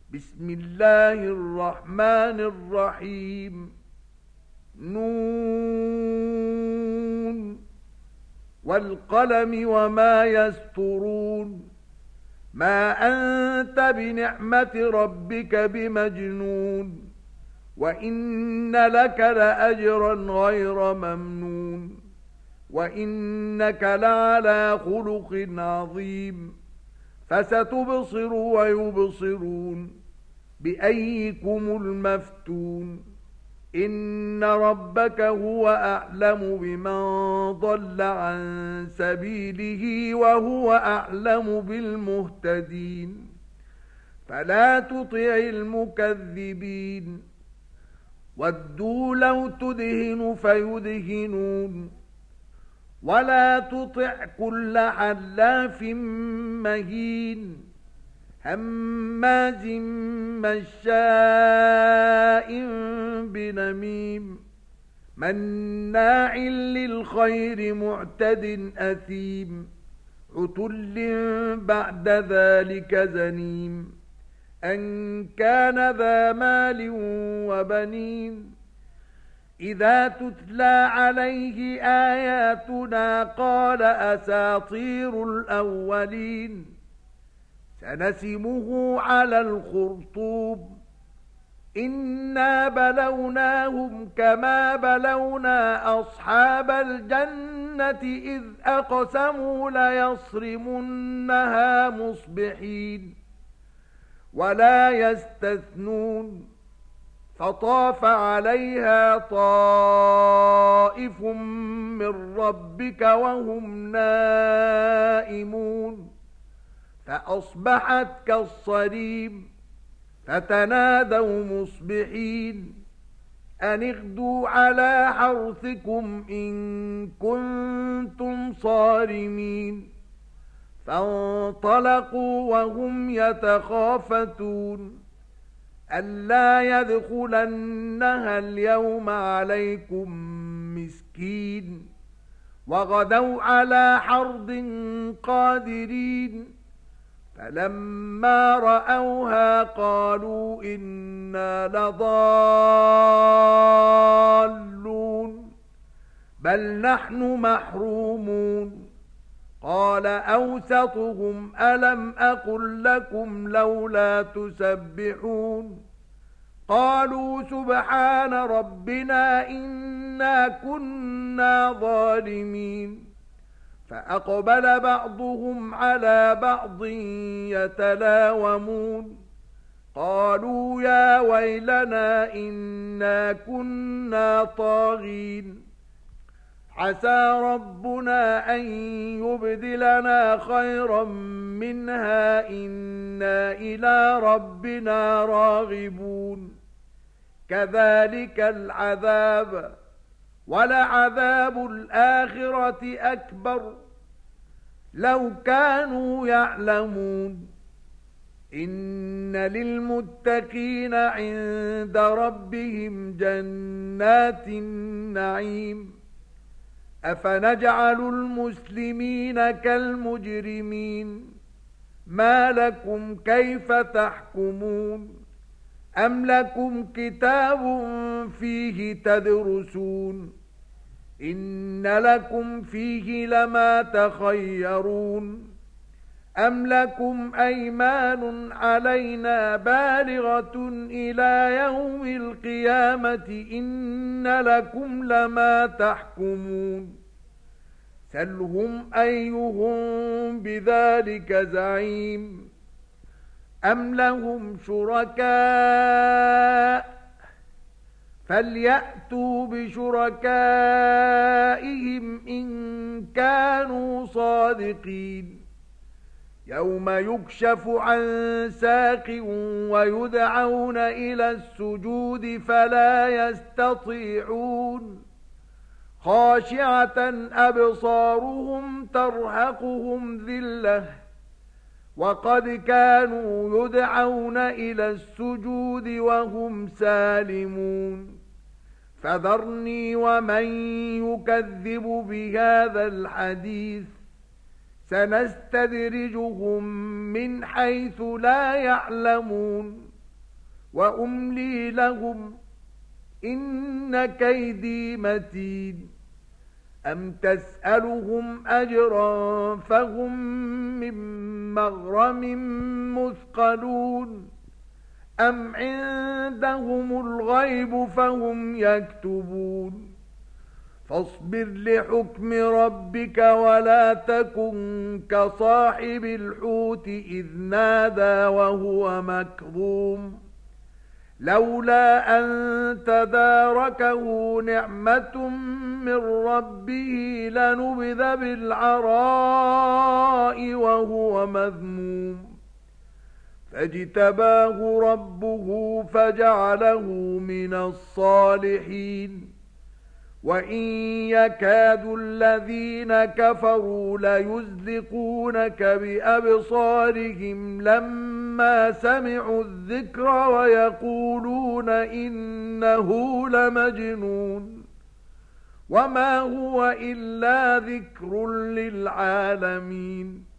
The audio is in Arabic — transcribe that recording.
بسم الله الرحمن الرحيم. نون والقلم وما يسطرون. ما أنت بنعمة ربك بمجنون، وإن لك لأجرا غير ممنون، وإنك لعلى خلق عظيم. فستبصر ويبصرون بأيكم المفتون. إن ربك هو أعلم بمن ضل عن سبيله وهو أعلم بالمهتدين. فلا تطع المكذبين. ودوا لو تدهن فيدهنون. ولا تطع كل حلاف مهين هماز مشاء بنميم مناع للخير معتد أثيم عتل بعد ذلك زنيم أن كان ذا مال وبنين. إذا تتلى عليه آياتنا قال أساطير الأولين. سنسمه على الخرطوم. إنا بلوناهم كما بلونا أصحاب الجنة إذ أقسموا ليصرمنها مصبحين ولا يستثنون. فطاف عليها طائف من ربك وهم نائمون فأصبحت كالصريم. فتنادوا مصبحين أن اغدوا على حرثكم إن كنتم صارمين. فانطلقوا وهم يتخافتون ألا يدخلنها اليوم عليكم مسكين. وغدوا على حرد قادرين. فلما رأوها قالوا إنا لضالون بل نحن محرومون. قال أوسطهم ألم أقل لكم لولا تسبحون. قالوا سبحان ربنا إنا كنا ظالمين. فأقبل بعضهم على بعض يتلاومون قالوا يا ويلنا إنا كنا طاغين. عسى ربنا أن يبدلنا خيرا منها إنا إلى ربنا راغبون. كذلك العذاب ولعذاب الآخرة أكبر لو كانوا يعلمون. إن للمتقين عند ربهم جنات النعيم. أفنجعل المسلمين كالمجرمين. ما لكم كيف تحكمون. أم لكم كتاب فيه تدرسون. إن لكم فيه لما تخيرون. أم لكم أيمان علينا بالغة إلى يوم القيامة إن لكم لما تحكمون. سلهم أيهم بذلك زعيم. أم لهم شركاء فليأتوا بشركائهم إن كانوا صادقين. يوم يكشف عن ساق ويدعون إلى السجود فلا يستطيعون. خاشعة أبصارهم ترهقهم ذلة وقد كانوا يدعون إلى السجود وهم سالمون. فذرني ومن يكذب بهذا الحديث سنستدرجهم من حيث لا يعلمون وأملي لهم إن كيدي متين أم تسألهم أجرا فهم من مغرم مثقلون أم عندهم الغيب فهم يكتبون فاصبر لحكم ربك ولا تكن كصاحب الحوت إذ نادى وهو مكظوم لولا أن تداركه نعمة من ربه لنبذ بالعراء وهو مذموم فاجتباه ربه فجعله من الصالحين وإن يكاد الذين كفروا ليزلقونك بأبصارهم لما سمعوا الذكر ويقولون إنه لمجنون وما هو إلا ذكر للعالمين